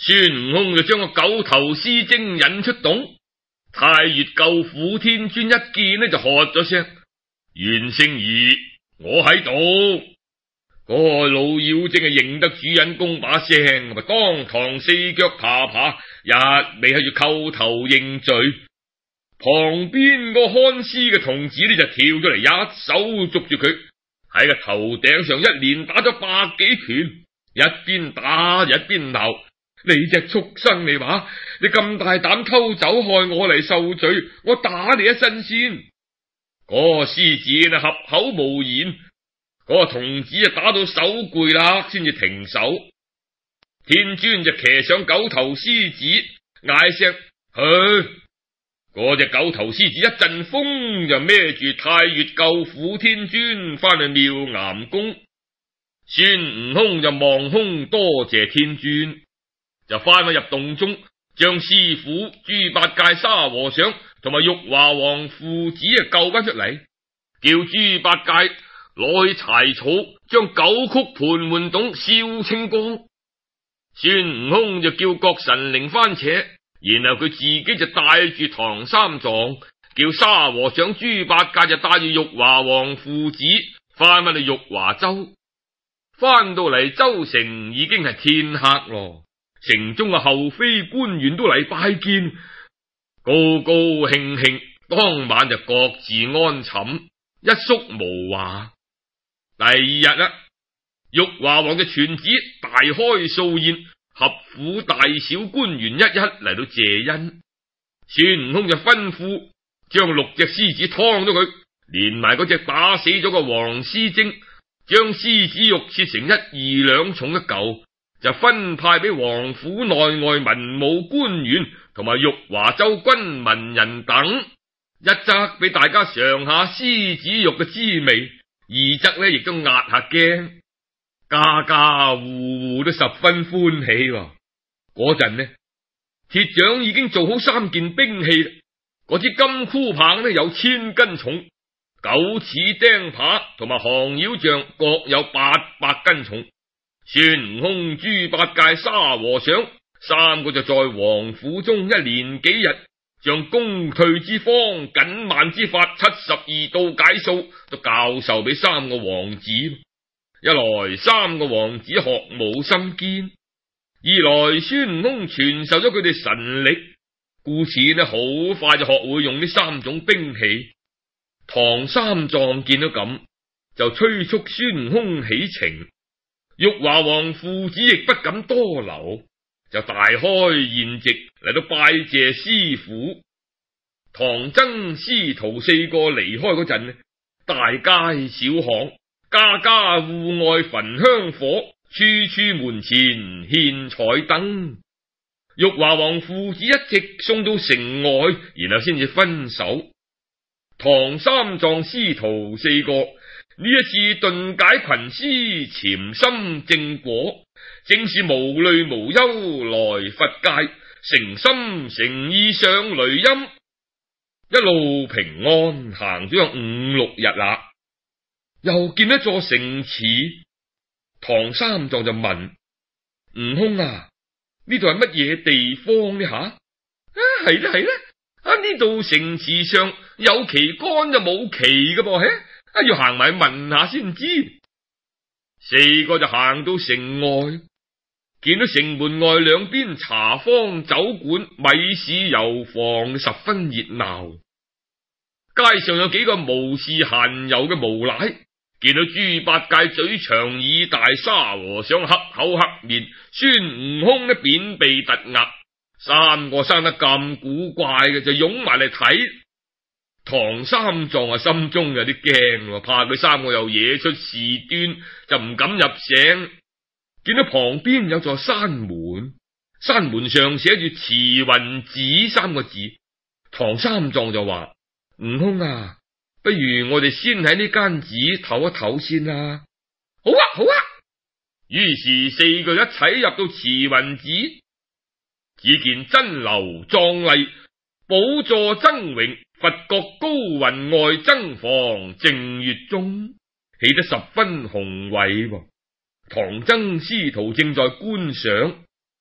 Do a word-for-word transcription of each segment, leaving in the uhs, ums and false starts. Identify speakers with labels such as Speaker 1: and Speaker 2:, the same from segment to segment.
Speaker 1: 孫悟空就將個九頭獅精引出洞，太乙救苦天尊一見呢就喝咗聲：袁聖儀，我喺度。嗰、那個老妖精係認得主人公把聲，咪當堂四腳爬爬，一味喺住叩頭認罪。旁邊個看師嘅童子呢就跳咗嚟，一手捉住佢，喺個頭頂上一連打咗百幾拳，一邊打一邊鬧：你隻畜生嚟話，你咁大膽偷走害我嚟受罪，我打你一身先。嗰、那個獅子呢合口無言。嗰個童子啊打到手攰啦，先至停手。天尊就騎上九頭獅子，嗌聲：去！嗰隻九頭獅子一陣風就孭住太乙救苦天尊翻去妙巖宮。孫悟空就望空多謝天尊，就翻返入洞中，將師傅豬八戒、沙和尚同埋玉華王父子啊救翻出嚟，叫豬八戒攞起柴草，將九曲盤門洞燒清光。孫悟空就叫各神靈翻扯，然後佢自己就帶住唐三藏，叫沙和尚、豬八戒就帶住玉華王父子翻返去玉華州。翻到嚟州城已經係天黑咯，城中嘅后妃官員都嚟拜見，高高興興，當晚就各自安寢，一宿無話。第二日啦，玉華王嘅傳旨大開素宴，合府大小官員一一嚟到謝恩。孫悟空就吩咐將六隻獅子劏咗佢，連埋嗰隻打死咗個黃獅精，將獅子肉切成一二兩重一嚿，就分派俾王府內外文武官員同埋玉華州軍民人等，一則俾大家嘗下獅子肉嘅滋味，二則呢亦都壓下驚，家家戶戶都十分歡喜。嗰陣呢，鐵匠已經做好三件兵器，嗰支金箍棒呢有千斤重，九齒釘耙同埋降妖杖各有八百斤重。孫悟空、豬八戒、沙和尚三個就在王府中一連幾日，將攻退之方、緊慢之法、七十二道解數都教授俾三個王子。一來三個王子學武心堅，二來孫悟空傳授咗佢哋神力，故此呢好快就學會用呢三種兵器。唐三藏見到咁，就催促孫悟空起程。玉華王父子亦不敢多留，就大開宴席嚟到拜謝師傅。唐僧師徒四個離開嗰陣，大街小巷、家家戶外焚香火，處處門前獻彩燈。玉華王父子一直送到城外，然後先至分手。唐三藏師徒四個呢一次遁解群屍，潛心正果，正是無慮無憂來佛界，誠心誠意上雷音，一路平安行咗有五六日啦。又見一座城池，唐三藏就問悟空啊，呢度係乜嘢地方呢？吓啊，係咧係咧，啊呢度城池上有旗杆就冇旗㗎噃，嘿。啊！要行埋問下先知。四個就行到城外，見到城門外兩邊茶坊、酒館、米市、油房十分熱鬧。街上有幾個無事閒遊嘅無賴，見到豬八戒嘴長耳大，沙和尚黑口黑面，孫悟空呢扁鼻突額，三個生得咁古怪嘅就湧埋嚟睇。唐三藏啊，心中有啲驚，怕佢三個又惹出事端，就唔敢入城。見到旁邊有座山門，山門上寫住慈雲寺三個字。唐三藏就話：悟空啊，不如我哋先喺呢間寺唞一唞先啦。好啊，好啊。於是四個一齊入到慈雲寺，只見真樓壯麗，寶座崢嶸，佛國高雲外，僧房正月中，起得十分宏偉。唐僧師徒正在觀賞，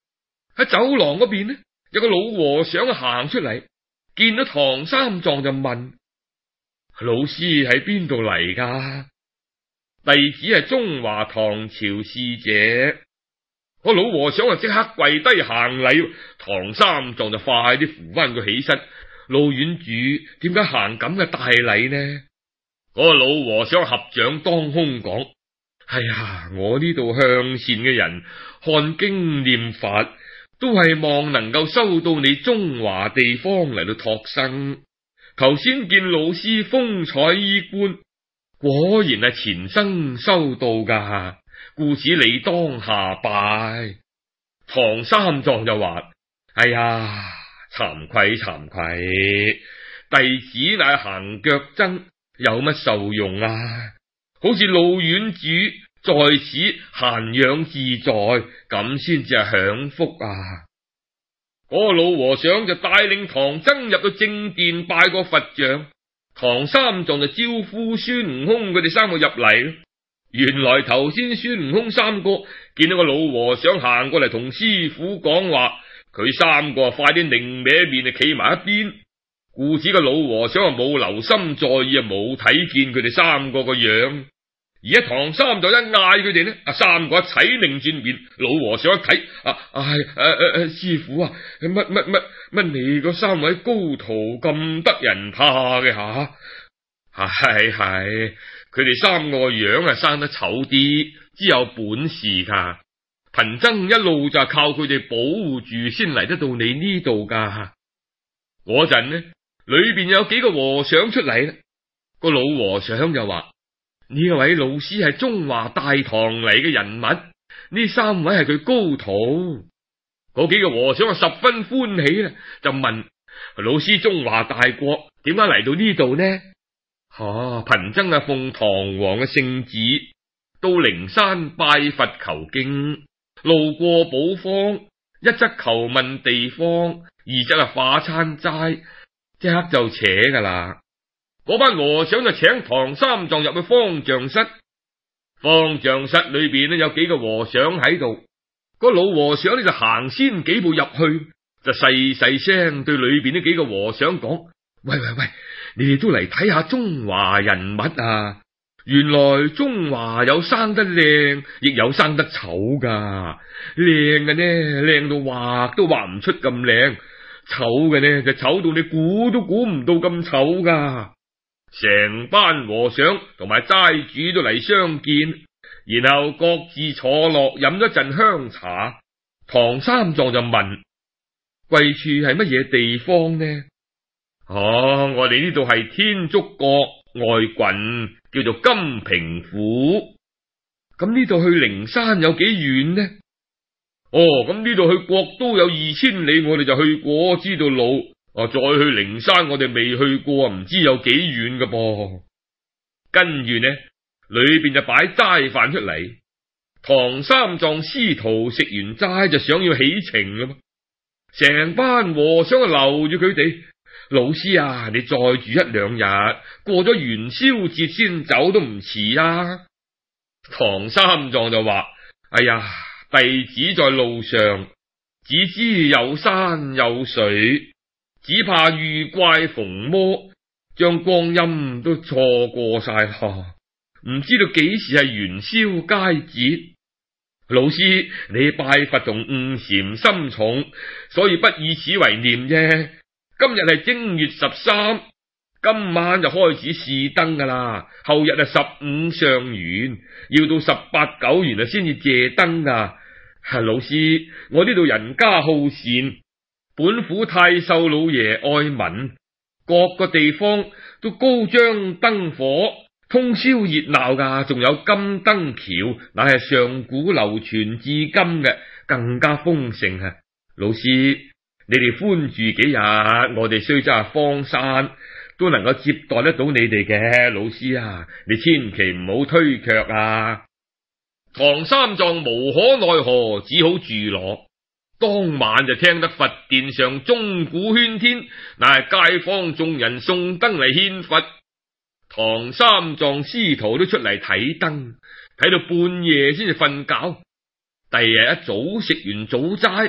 Speaker 1: 喺走廊嗰邊呢，有個老和尚行出嚟，見到唐三藏就問：老師喺邊度嚟噶？弟子係中華唐朝使者。個老和尚就即刻跪低行禮，唐三藏就快啲扶翻佢起身。老院主點解行咁嘅大禮呢？嗰個老和尚合掌當空講：哎呀，我呢度向善嘅人看經念法，都係望能夠收到你中華地方嚟到託生。頭先見老師風采衣冠，果然係前生收到噶，故此你當下拜。唐三藏就話：哎呀，慚愧慚愧，弟子乃行腳僧，有乜受用啊？好似老院主在此閒養自在，咁先至係享福啊！嗰個老和尚就帶領唐僧入到正殿拜個佛像，唐三藏就招呼孫悟空佢哋三個入嚟。原來頭先孫悟空三個見到個老和尚行過嚟同師父講話，佢三個快啲擰歪面就企埋一邊，故此個老和尚啊冇留心在意，啊冇睇見佢哋三個個樣。而家唐三藏一嗌佢哋呢，啊三個一齊擰轉面，老和尚一睇，啊唉誒誒誒師父啊，乜乜乜乜你個三位高徒咁得人怕嘅吓？係係，佢哋三個樣啊生得醜啲，只有本事噶。貧僧一路就係靠佢哋保護住先嚟得到你呢度噶。嗰陣呢，裏邊有幾個和尚出嚟啦，個老和尚就話：呢位老師係中華大唐嚟嘅人物，呢三位係佢高徒。嗰幾個和尚啊十分歡喜啦，就問老師：中華大國點解嚟到呢度呢？啊，貧僧啊奉唐王嘅聖旨到靈山拜佛求經，路過寶方，一則求問地方，二則啊化餐齋，即刻就扯噶啦。嗰班和尚就請唐三藏入去方丈室，方丈室裏邊呢有幾個和尚喺度，個老和尚呢就行先幾步入去，就細細聲對裏邊呢幾個和尚講：喂喂喂，你哋都嚟睇下中華人物啊！原來中華有生得靚，亦有生得醜噶。靚嘅呢，靚到畫都畫唔出咁靚；醜嘅呢，就醜到你估都估唔到咁醜噶。成班和尚同埋齋主都嚟相見，然後各自坐落飲咗陣香茶。唐三藏就問：貴處係乜嘢地方呢？哦，我哋呢度係天竺國外郡，叫做金平府。咁呢度去靈山有幾遠呢？哦，咁呢度去國都有二千里，我哋就去過，知道路。哦，再去靈山我哋未去過，唔知有幾遠噶噃。跟住呢，裏邊就擺齋飯出嚟。唐三藏師徒食完齋就想要起程啦，成班和尚就留住佢哋。老師啊，你再住一兩日，過咗元宵節先走都唔遲啊。唐三藏就話：哎呀，弟子在路上，只知有山有水，只怕遇怪逢魔，將光陰都錯過晒啦，唔知道幾時係元宵佳節。老師，你拜佛同悟禪心重，所以不以此為念啫。今日係正月十三，今晚就開始試燈噶啦，後日係十五上元，要到十八九元啊先至謝燈噶。老師，我呢度人家好善，本府太守老爺愛民，各個地方都高張燈火，通宵熱鬧噶，仲有金燈橋，乃係上古流傳至今嘅，更加豐盛啊！老師，你哋寬住幾日，我哋雖則係荒山，都能夠接待得到你哋嘅。老師啊，你千祈唔好推卻啊！唐三藏無可奈何，只好住落。當晚就聽得佛殿上鐘鼓喧天，乃係街坊眾人送燈嚟獻佛。唐三藏師徒都出嚟睇燈，睇到半夜先至瞓覺。第二日一早食完早齋，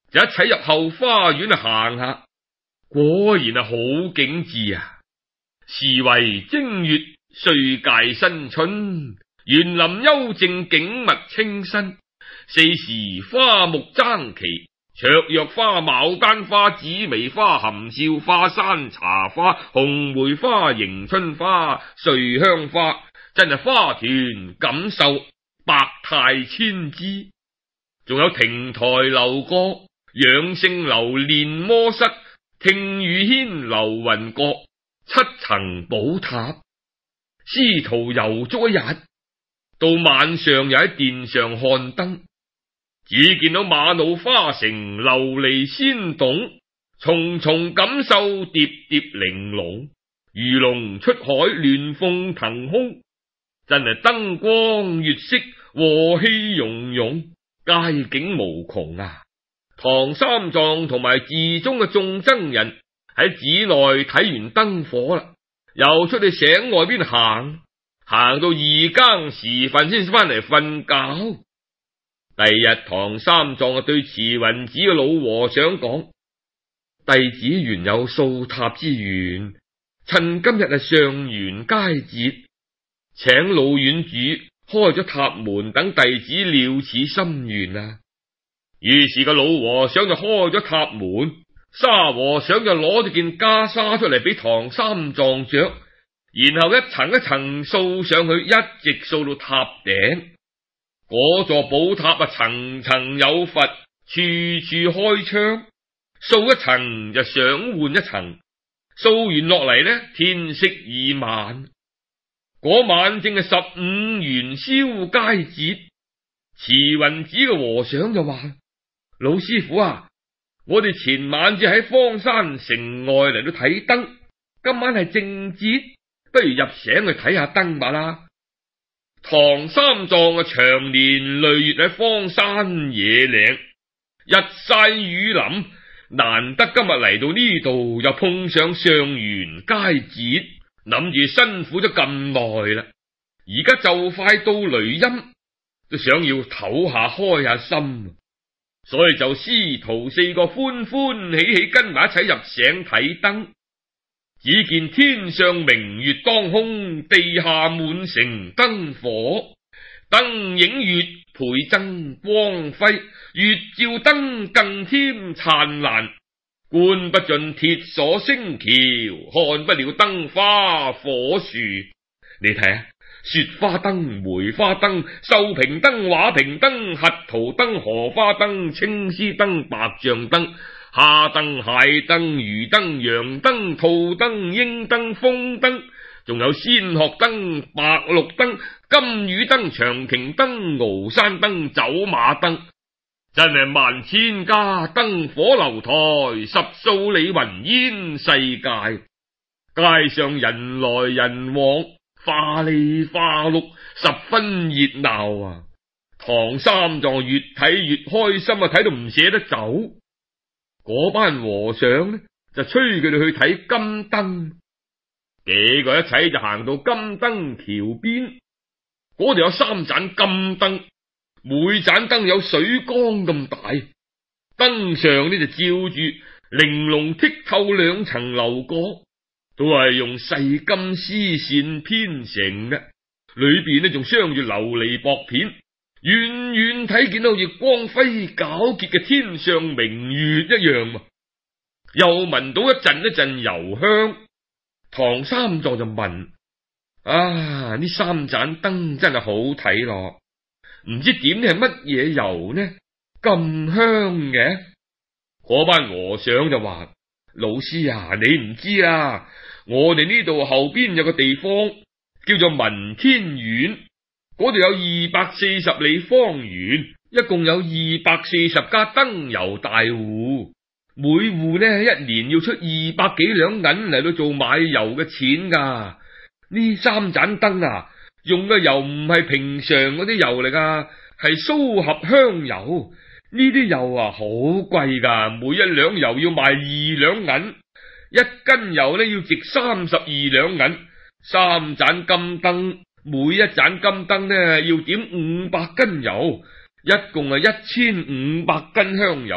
Speaker 1: 就一齊入後花園啊行下，果然係好景致啊！時為正月，歲屆新春，園林幽靜，景物清新。四時花木爭奇，芍藥花、牡丹花、紫薇花、含笑花、山茶花、紅梅花、迎春花、瑞香花，真係花團錦繡，百態千姿。仲有亭台樓閣、養聖樓、練魔室、聽雨軒、流雲閣、七層寶塔。師徒遊足一日，到晚上又喺殿上看燈，只見到瑪瑙花城、琉璃仙洞，重重錦繡，疊疊玲瓏，魚龍出海，鸞鳳騰空，真係燈光月色，和氣融融，佳景無窮啊！唐三藏同埋寺中嘅眾僧人喺寺內睇完燈火啦，又出去城外邊行，行到二更時分先翻嚟瞓覺。第二日，唐三藏啊對慈雲寺嘅老和尚講：弟子原有掃塔之緣，趁今日係上元佳節，請老院主開咗塔門，等弟子了此心願啊！於是個老和尚就開咗塔門，沙和尚就攞咗件袈裟出嚟俾唐三藏着，然後一層一層掃上去，一直掃到塔頂。嗰座寶塔啊，層層有佛，處處開窗，掃一層就想換一層，掃完落嚟呢，天色已晚。嗰晚正係十五元宵佳節，慈雲寺嘅和尚就話：老師傅啊，我哋前晚至喺荒山城外嚟到睇燈，今晚係正節，不如入城去睇下燈吧啦。唐三藏啊，長年累月喺荒山野嶺，日曬雨淋，難得今日嚟到呢度，又碰上上元佳節，諗住辛苦咗咁耐啦，而家就快到雷音，都想要唞下開下心，所以就師徒四個歡歡喜喜跟埋一齊入城睇燈。只見天上明月當空，地下滿城燈火，燈影月倍增光輝，月照燈更添燦爛，觀不盡鐵鎖星橋，看不了燈花火樹。你睇啊，雪花燈、梅花燈、繡屏燈、畫屏燈、核桃燈、荷花燈、青絲燈、白象燈、蝦燈、蟹燈、魚燈、羊燈、兔燈、鷹燈、風燈，仲有仙鶴燈、白鹿燈、金魚燈、長瓊燈、鰲山燈、走馬燈，真係萬千家燈火樓台，十數里雲煙世界。街上人來人往，花里花碌，十分熱鬧啊！唐三藏越睇越開心啊，睇到唔捨得走。嗰班和尚呢，就催佢哋去睇金燈，幾個一齊就行到金燈橋邊，嗰度有三盞金燈，每盞燈有水缸咁大，燈上呢就照住玲瓏剔透兩層樓閣，都係用細金絲線編成嘅，裏邊呢仲鑲住琉璃薄片。遠遠睇見到好似光輝皎潔嘅天上明月一樣，又聞到一陣一陣油香。唐三藏就問：啊，呢三盞燈真係好睇咯，唔知點係乜嘢油呢？咁香嘅。嗰班和尚就話：老師啊，你唔知啊，我哋呢度後邊有個地方叫做文天苑。嗰度有二百四十里方圓，一共有二百四十家燈油大戶，每戶呢一年要出二百幾兩銀嚟到做買油嘅錢噶。呢三盞燈啊，用嘅油唔係平常嗰啲油嚟噶，係蘇合香油。呢啲油啊好貴噶，每一兩油要賣二兩銀，一斤油呢要值三十二兩銀。三盞金燈，每一盞金燈呢要點五百斤油，一共係一千五百斤香油，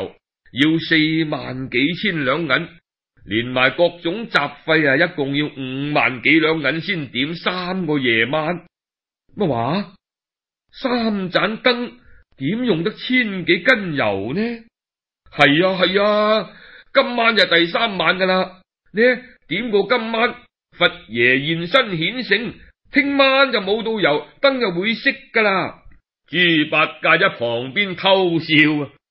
Speaker 1: 要四萬幾千兩銀，連埋各種雜費啊，一共要五萬幾兩銀先點三個夜晚。乜話？三盞燈點用得千幾斤油呢？係啊係啊，今晚就第三晚噶啦。呢點過今晚，佛爺現身顯聖，聽晚就冇到油，燈就會熄噶啦。豬八戒喺旁邊偷笑啊，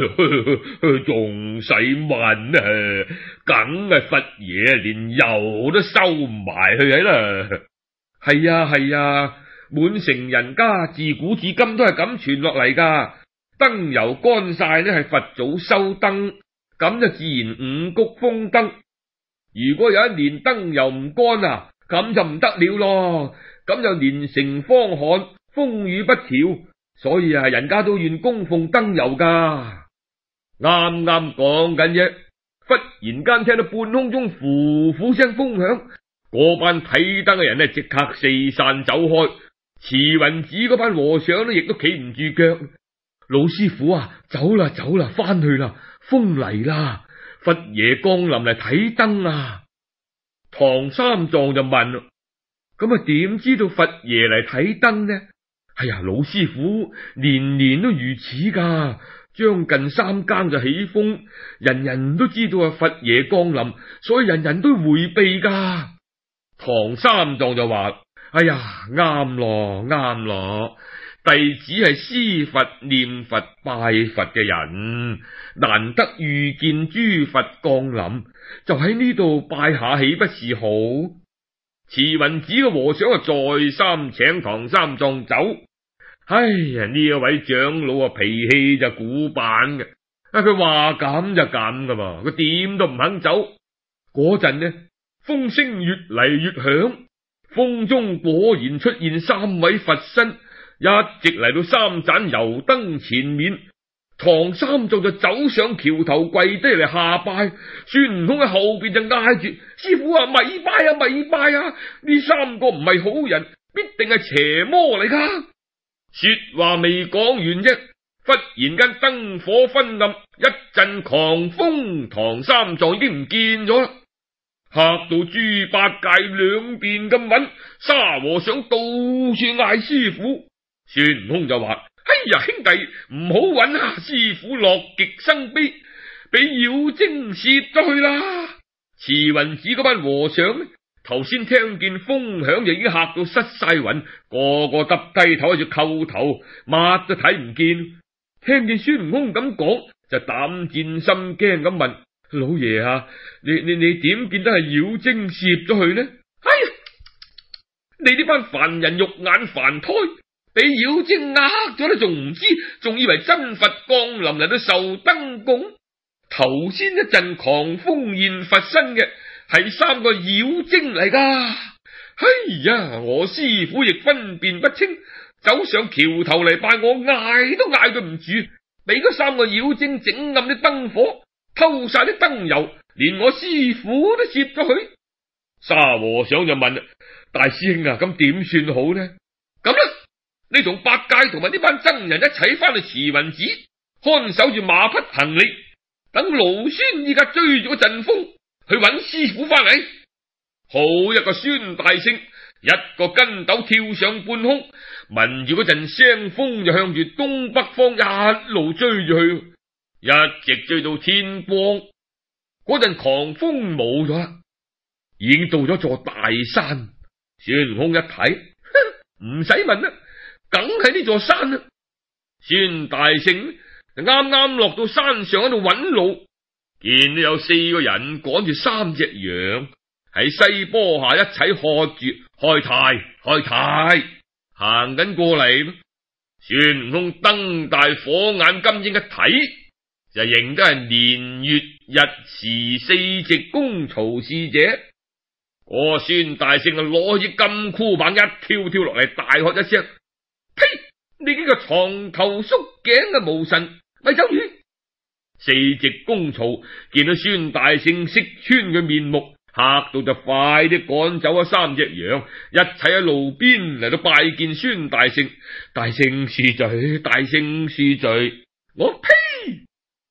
Speaker 1: 仲使問啊？梗係佛爺連油都收埋去喺啦。係啊係啊，滿城人家自古至今都係咁傳落嚟噶。燈油乾晒呢，係佛祖收燈，咁就自然五穀豐登。如果有一年燈油唔乾啊，咁就唔得了咯，咁就連城荒旱，風雨不調，所以啊，人家都願供奉燈油噶。啱啱講緊啫，忽然間聽到半空中呼呼聲風響，嗰班睇燈嘅人呢，即刻四散走開。慈雲寺嗰班和尚呢，亦都企唔住腳。老師傅啊，走啦走啦，翻去啦，風嚟啦，佛爺降臨嚟睇燈啊！唐三藏就問：咁啊，點知道佛爺嚟睇燈呢？哎呀，老師傅，年年都如此噶，將近三更就起風，人人都知道啊佛爺降臨，所以人人都回避噶。唐三藏就話：哎呀，啱咯啱咯，弟子係思佛念佛拜佛嘅人，難得遇見諸佛降臨，就喺呢度拜下，豈不是好？慈雲寺嘅和尚啊，再三請唐三藏走。哎呀，呢一位長老啊，脾氣就古板嘅，啊佢話咁就咁噶嘛，佢點都唔肯走。嗰陣呢，風聲越嚟越響，風中果然出現三位佛身，一直嚟到三盞油燈前面。唐三藏就走上橋頭跪低嚟下拜，孫悟空喺後邊就嗌住：師傅啊，咪拜啊咪拜啊！呢三個唔係好人，必定係邪魔嚟噶。說話未講完啫，忽然間燈火昏暗，一陣狂風，唐三藏已經唔見咗啦，嚇到豬八戒兩邊咁揾，沙和尚到處嗌師傅。孫悟空就話：哎呀，兄弟唔好揾啊！師傅樂極生悲，俾妖精攝咗去啦。慈雲寺嗰班和尚頭先聽見風響就已經嚇到失晒魂，個個耷低頭喺度叩頭，乜都睇唔見。聽見孫悟空咁講，就膽戰心驚咁問：老爺啊，你你你點見得係妖精攝咗去呢？哎呀，你呢班凡人肉眼凡胎，俾妖精呃咗都仲唔知，仲以為真佛降臨嚟到受燈供。頭先一陣狂風現佛身嘅係三個妖精嚟噶。哎呀，我師傅亦分辨不清，走上橋頭嚟拜我，嗌都嗌佢唔住，俾嗰三個妖精整暗啲燈火，偷晒啲燈油，連我師傅都攝咗去。沙和尚就問：大師兄啊，咁點算好呢？咁啦，你同八戒同埋呢班僧人一齊翻去慈雲寺，看守住馬匹行李，等盧孫依家追住個陣風去揾師傅翻嚟。好一個孫大聖，一個筋斗跳上半空，聞住嗰陣聲風就向住東北方一路追住去，一直追到天光。嗰陣狂風冇咗啦，已經到咗座大山。孫悟空一睇，唔使問啦，梗係呢座山啦。孫大聖就啱啱落到山上喺度揾路，見到有四個人趕住三隻羊喺西坡下一齊喝住開泰開泰行緊過嚟。孫悟空瞪大火眼金睛一睇，就認得係年月日時四夕公曹使者。我孫大聖就攞起金箍棒一跳跳落嚟，大喝一聲：呸！你呢個藏頭縮頸嘅無神，咪走住！四夕公曹見到孫大聖識穿佢面目，嚇到就快啲趕走咗三隻羊，一齊喺路邊嚟到拜見孫大聖。大聖恕罪，大聖恕罪，我呸！一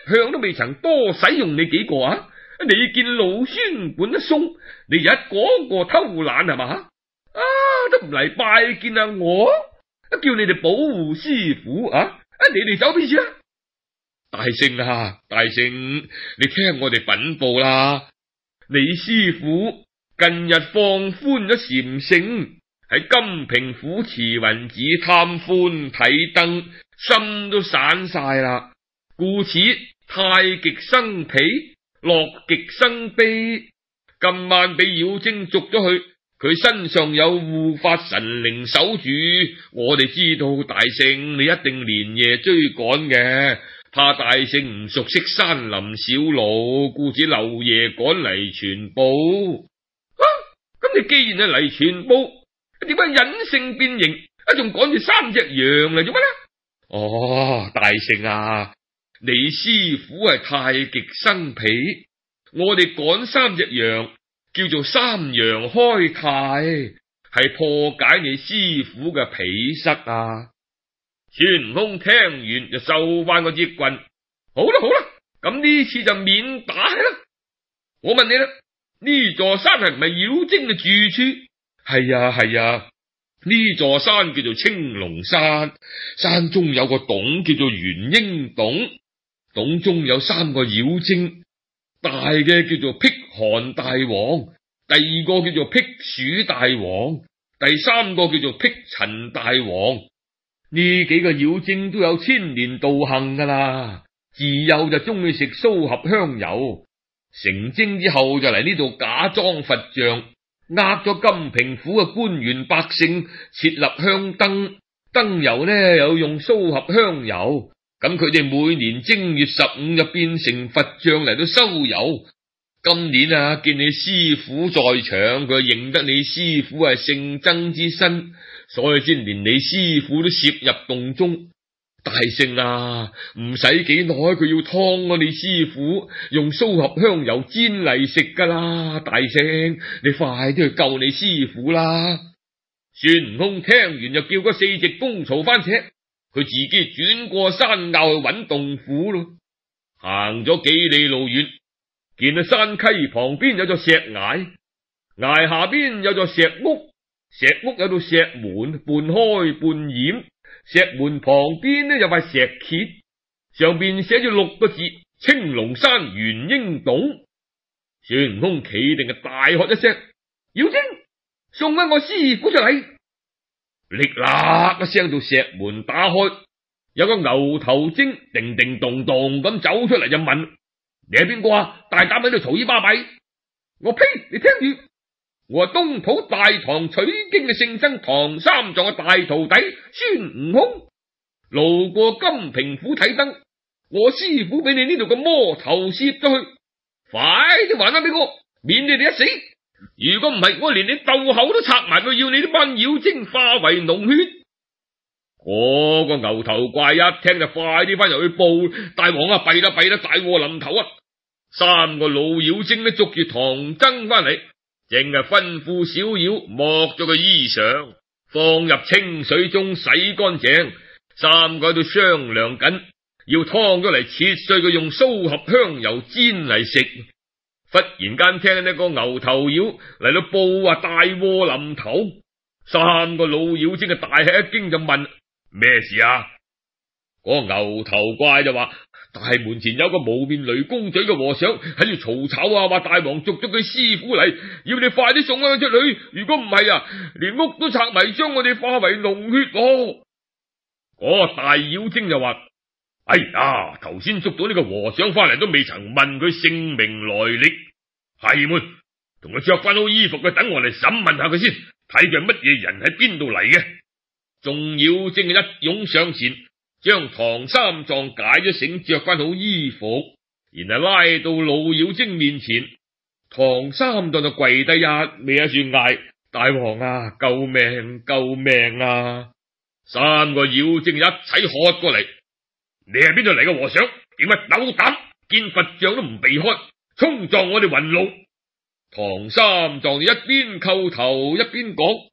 Speaker 1: 向都未曾多使用你幾個啊！你見老孫管得鬆，你一個個偷懶係嘛？啊，都唔嚟拜見啊我，叫你哋保護師傅啊！啊，你哋走邊處啊？大聖啊，大聖，你聽我哋稟報啦！你師傅近日放寬咗禪性，喺金平府慈雲寺貪歡睇燈，心都散晒啦，故此太極生脾，樂極生悲。今晚俾妖精捉咗去，佢身上有護法神靈守住，我哋知道大聖你一定連夜追趕嘅，怕大聖唔熟悉山林小路，故此漏夜趕嚟傳報。啊，咁你既然係嚟傳報，點解隱性變形，啊仲趕住三隻羊嚟做乜呢？哦，大聖啊，你師傅係太極生脾，我哋趕三隻羊叫做三陽開泰，係破解你師傅嘅脾塞啊！孫悟空聽完就收翻個支棍，好啦好啦，咁呢次就免打啦。我問你啦，呢座山係唔係妖精嘅住處？係啊係啊，呢座山叫做青龍山，山中有個洞叫做元嬰洞，洞中有三個妖精，大嘅叫做辟寒大王，第二個叫做辟暑大王，第三個叫做辟塵大王。呢幾個妖精都有千年道行噶啦，自幼就中意食蘇合香油，成精之後就嚟呢度假裝佛像，呃咗金平府嘅官員百姓設立香燈，燈油呢又用蘇合香油，咁佢哋每年正月十五就變成佛像嚟到收油。今年啊，見你師傅在場，佢認得你師傅係聖僧之身，所以先連你師傅都攝入洞中。大聖啊，唔使幾耐佢要劏我你師傅，用蘇合香油煎嚟食噶啦！大聖，你快啲去救你師傅啦！孫悟空聽完就叫嗰四隻風曹番扯，佢自己轉過山坳去揾洞府咯。行咗幾里路遠，見到山溪旁邊有座石崖，崖下邊有座石屋，石屋有道石門，半開半掩。石門旁邊呢有塊石碣，上邊寫住六個字：青龍山元嬰洞。孫悟空企定係大喝一聲：妖精，送翻我師傅出嚟！力啦一聲，到石門打開，有個牛頭精叮叮咚咚咁走出嚟就問：你係邊個啊？大膽喺度嘈耳巴閉！我呸！你聽住，我係東土大唐取經嘅聖僧唐三藏嘅大徒弟孫悟空，路過金平府睇燈，我師傅俾你呢度嘅魔頭攝咗去，快啲還翻俾我，免你哋一死！如果唔係，我連你竇口都拆埋，佢要你呢班妖精化為濃血！嗰個牛頭怪一聽就快啲翻入去報，大王啊，弊啦弊啦，大禍臨頭啊！三個老妖精呢捉住唐僧翻嚟，淨係吩咐小妖剝咗個衣裳，放入清水中洗乾淨。三個喺度商量緊，要劏咗嚟切碎佢，用蘇合香油煎嚟食。忽然間聽呢個牛頭妖嚟到報話大禍臨頭，三個老妖精嘅大吃一驚就問：咩事啊？嗰個牛頭怪就話：大門前有個無面雷公嘴嘅和尚喺度嘈吵啊，話大王捉咗佢師傅嚟，要你快啲送翻佢出去，如果唔係啊，連屋都拆埋，將我哋化為濃血喎。嗰個大妖精就話：哎呀，頭先捉到呢個和尚翻嚟，都未曾問佢姓名來歷，係們同佢着翻好衣服，佢等我嚟審問下佢先，睇佢係乜嘢人，喺邊度嚟嘅。眾妖精一湧上前，將唐三藏解咗繩，着翻好衣服，然後拉到老妖精面前。唐三藏就跪低一咩一住嗌：大王啊，救命救命啊！三個妖精一齊喝過嚟：你係邊度嚟嘅和尚？點解斗膽見佛像都唔避開，衝撞我哋雲路？唐三藏一邊叩頭一邊講：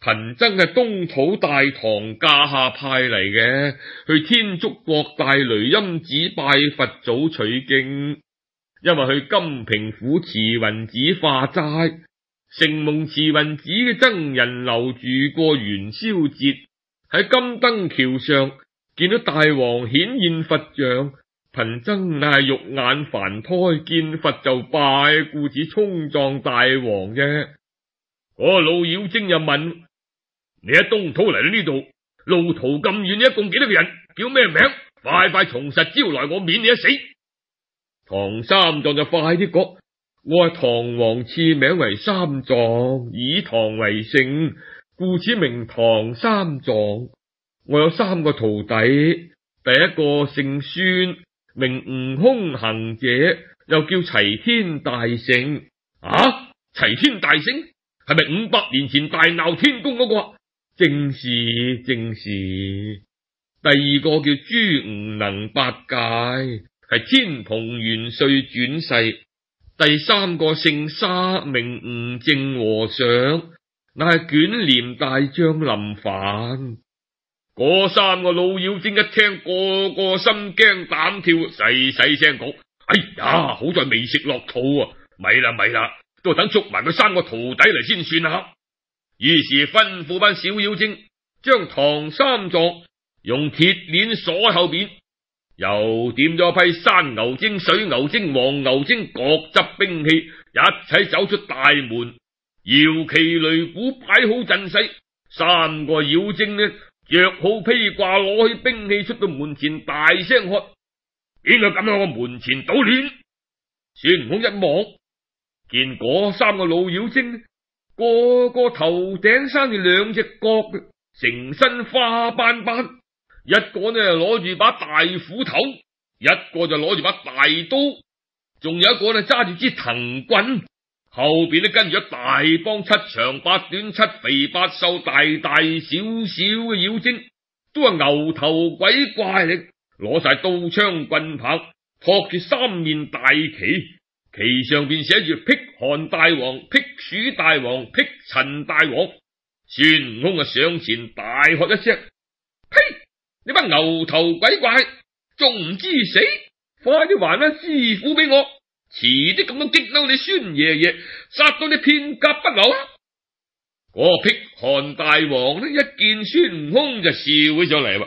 Speaker 1: 貧僧係東土大唐駕下派嚟嘅，去天竺國大雷音寺拜佛祖取經。因為去金平府慈雲寺化齋，承蒙慈雲寺嘅僧人留住過元宵節，喺金燈橋上見到大王顯現佛像，貧僧乃係肉眼凡胎，見佛就拜，故此衝撞大王啫。嗰個老妖精又問：你喺東土嚟到呢度，路途咁遠，你一共幾多個人？叫咩名？快快從實招來，我免你一死。唐三藏就快啲講：我係唐王賜名為三藏，以唐為姓，故此名唐三藏。我有三個徒弟，第一個姓孫，名悟空行者，又叫齊天大聖。啊，齊天大聖係咪五百年前大鬧天宮嗰個？正是正是。第二個叫朱吳能八戒，係天蓬元帥轉世。第三個姓沙，名悟淨和尚，乃係捲簾大將林凡。嗰三個老妖精一聽，個個心驚膽跳，細細聲講：哎呀，好在未食落肚啊！咪啦咪啦，都等捉埋佢三個徒弟嚟先算啦。於是吩咐班小妖精將唐三藏用鐵鏈鎖喺後邊，又點咗一批山牛精、水牛精、黃牛精各執兵器，一齊走出大門，搖旗擂鼓，擺好陣勢。三個妖精呢，着好披掛，攞起兵器出到門前，大聲喝：邊個敢喺我門前搗亂？孫悟空一望，見嗰三個老妖精個個頭頂生住兩隻角，成身花斑斑，一個呢攞住把大斧頭，一個就攞住把大刀，仲有一個呢揸住支藤棍，後邊呢跟住一大幫七長八短、七肥八瘦、大大小小嘅妖精，都係牛頭鬼怪嚟，攞晒刀槍棍棒，托住三面大旗，旗上邊寫住辟寒大王、辟暑大王、辟塵大王。孫悟空啊上前大喝一聲：呸！你班牛頭鬼怪，仲唔知死？快啲還翻師傅俾我！遲啲咁樣激嬲你孫爺爺，殺到你片甲不留。嗰個辟寒大王呢，一見孫悟空就笑起上嚟，話：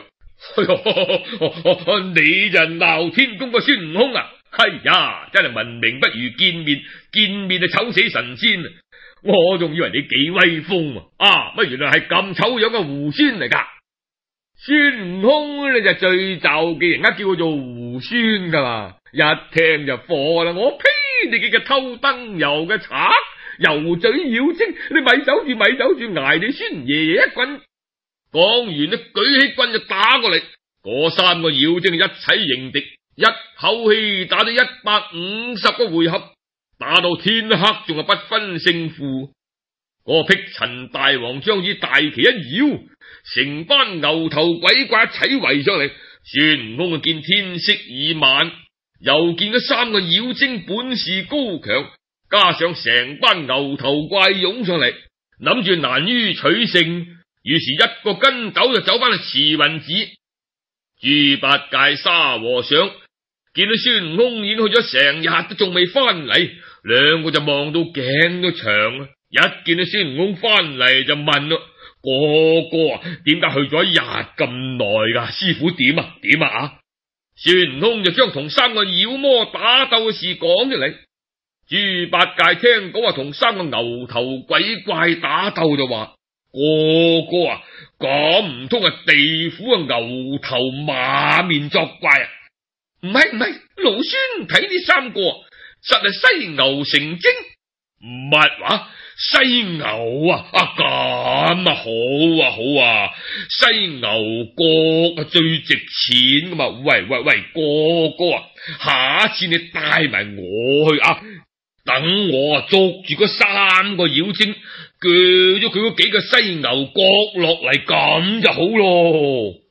Speaker 1: 你就鬧天宮個孫悟空啊？哎呀，真係聞名不如見面，見面就醜死神仙啊！我仲以為你幾威風啊，乜原來係咁醜樣嘅猢猻嚟噶？孫悟空你就最就嘅人家叫佢做猢猻噶嘛，一聽就火啦！我呸！你幾個偷燈油嘅賊，油嘴妖精，你咪走住咪走住，挨你孫爺爺一棍！講完呢，舉起棍就打過嚟，嗰三個妖精一齊迎敵，一口氣打咗一百五十個回合，打到天黑仲係不分勝負。嗰個辟塵大王將以大旗一搖，成班牛頭鬼怪一齊圍上嚟。孫悟空啊見天色已晚，又見嗰三個妖精本事高強，加上成班牛頭怪湧上嚟，諗住難於取勝，於是一個跟斗就走翻去慈雲寺。豬八戒、沙和尚見到孫悟空已經去咗成日都仲未翻嚟，兩個就望到頸都長啦。一見到孫悟空翻嚟就問咯：哥哥啊，點解去咗一日咁耐噶？師傅點啊點啊啊！孫悟空就將同三個妖魔打鬥嘅事講出嚟。豬八戒聽講話同三個牛頭鬼怪打鬥就話：哥哥啊，講唔通係地府嘅牛頭馬面作怪啊？唔係唔係，老孫睇呢三個實係犀牛成精。乜話？犀牛啊啊咁啊好啊好啊，犀牛角啊最值錢噶嘛！喂喂喂，哥哥啊，下一次你帶埋我去啊，等我啊捉住嗰三個妖精，鋸咗佢嗰幾個犀牛角落嚟，咁就好咯。